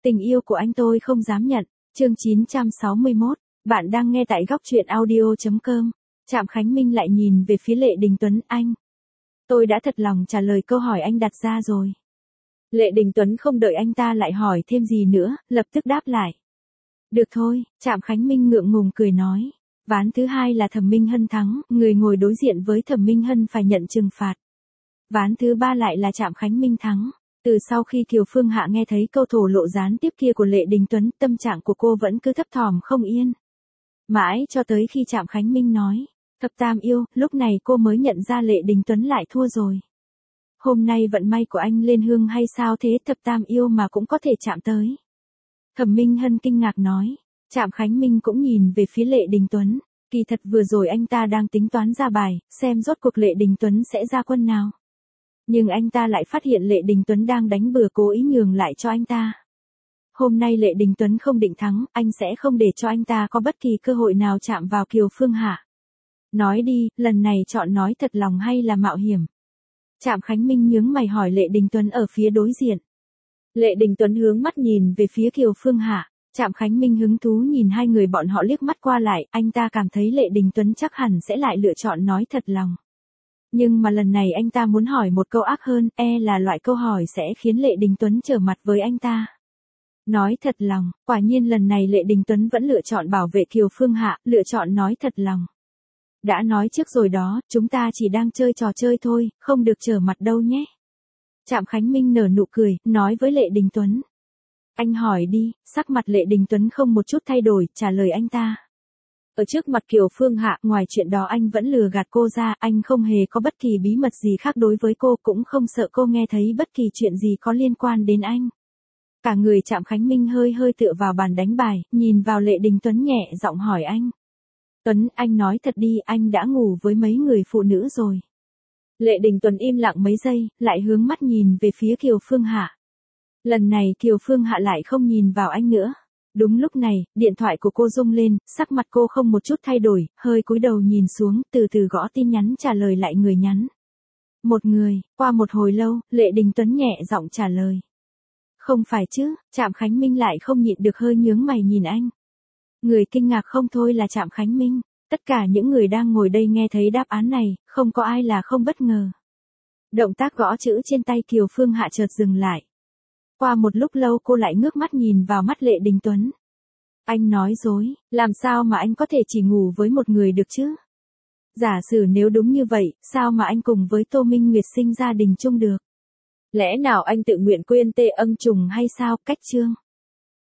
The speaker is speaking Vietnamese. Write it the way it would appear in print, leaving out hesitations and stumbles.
Tình yêu của anh tôi không dám nhận. Chương 961, bạn đang nghe tại góc truyện audio.com. Trạm Khánh Minh lại nhìn về phía Lệ Đình Tuấn. Anh. Tôi đã thật lòng trả lời câu hỏi anh đặt ra rồi. Lệ Đình Tuấn không đợi anh ta lại hỏi thêm gì nữa, lập tức đáp lại. Được thôi, Trạm Khánh Minh ngượng ngùng cười nói. Ván thứ hai là Thẩm Minh Hân thắng, người ngồi đối diện với Thẩm Minh Hân phải nhận trừng phạt. Ván thứ ba lại là Trạm Khánh Minh thắng. Từ sau khi Kiều Phương Hạ nghe thấy câu thổ lộ gián tiếp kia của Lệ Đình Tuấn, tâm trạng của cô vẫn cứ thấp thỏm không yên. Mãi cho tới khi Trạm Khánh Minh nói, thập tam yêu, lúc này cô mới nhận ra Lệ Đình Tuấn lại thua rồi. Hôm nay vận may của anh lên hương hay sao thế, thập tam yêu mà cũng có thể chạm tới. Thẩm Minh Hân kinh ngạc nói. Trạm Khánh Minh cũng nhìn về phía Lệ Đình Tuấn. Kỳ thật vừa rồi anh ta đang tính toán ra bài, xem rốt cuộc Lệ Đình Tuấn sẽ ra quân nào. Nhưng anh ta lại phát hiện Lệ Đình Tuấn đang đánh bừa, cố ý nhường lại cho anh ta. Hôm nay Lệ Đình Tuấn không định thắng, anh sẽ không để cho anh ta có bất kỳ cơ hội nào chạm vào Kiều Phương Hạ. Nói đi, lần này chọn nói thật lòng hay là mạo hiểm? Trạm Khánh Minh nhướng mày hỏi Lệ Đình Tuấn ở phía đối diện. Lệ Đình Tuấn hướng mắt nhìn về phía Kiều Phương Hạ. Trạm Khánh Minh hứng thú nhìn hai người bọn họ liếc mắt qua lại, anh ta cảm thấy Lệ Đình Tuấn chắc hẳn sẽ lại lựa chọn nói thật lòng. Nhưng mà lần này anh ta muốn hỏi một câu ác hơn, là loại câu hỏi sẽ khiến Lệ Đình Tuấn trở mặt với anh ta. Nói thật lòng, quả nhiên lần này Lệ Đình Tuấn vẫn lựa chọn bảo vệ Kiều Phương Hạ, lựa chọn nói thật lòng. Đã nói trước rồi đó, chúng ta chỉ đang chơi trò chơi thôi, không được trở mặt đâu nhé. Trạm Khánh Minh nở nụ cười, nói với Lệ Đình Tuấn. Anh hỏi đi, sắc mặt Lệ Đình Tuấn không một chút thay đổi, trả lời anh ta. Ở trước mặt Kiều Phương Hạ, ngoài chuyện đó anh vẫn lừa gạt cô ra, anh không hề có bất kỳ bí mật gì khác đối với cô, cũng không sợ cô nghe thấy bất kỳ chuyện gì có liên quan đến anh. Cả người Trạm Khánh Minh hơi tựa vào bàn đánh bài, nhìn vào Lệ Đình Tuấn nhẹ giọng hỏi anh. Tuấn, anh nói thật đi, anh đã ngủ với mấy người phụ nữ rồi. Lệ Đình Tuấn im lặng mấy giây, lại hướng mắt nhìn về phía Kiều Phương Hạ. Lần này Kiều Phương Hạ lại không nhìn vào anh nữa. Đúng lúc này, điện thoại của cô rung lên, sắc mặt cô không một chút thay đổi, hơi cúi đầu nhìn xuống, từ từ gõ tin nhắn trả lời lại người nhắn. Một người, qua một hồi lâu, Lệ Đình Tuấn nhẹ giọng trả lời. Không phải chứ, Trạm Khánh Minh lại không nhịn được hơi nhướng mày nhìn anh. Người kinh ngạc không thôi là Trạm Khánh Minh, tất cả những người đang ngồi đây nghe thấy đáp án này, không có ai là không bất ngờ. Động tác gõ chữ trên tay Kiều Phương Hạ chợt dừng lại. Qua một lúc lâu cô lại ngước mắt nhìn vào mắt Lệ Đình Tuấn. Anh nói dối, làm sao mà anh có thể chỉ ngủ với một người được chứ? Giả sử nếu đúng như vậy, sao mà anh cùng với Tô Minh Nguyệt sinh gia đình chung được? Lẽ nào anh tự nguyện quên tê ân trùng hay sao? Cách chương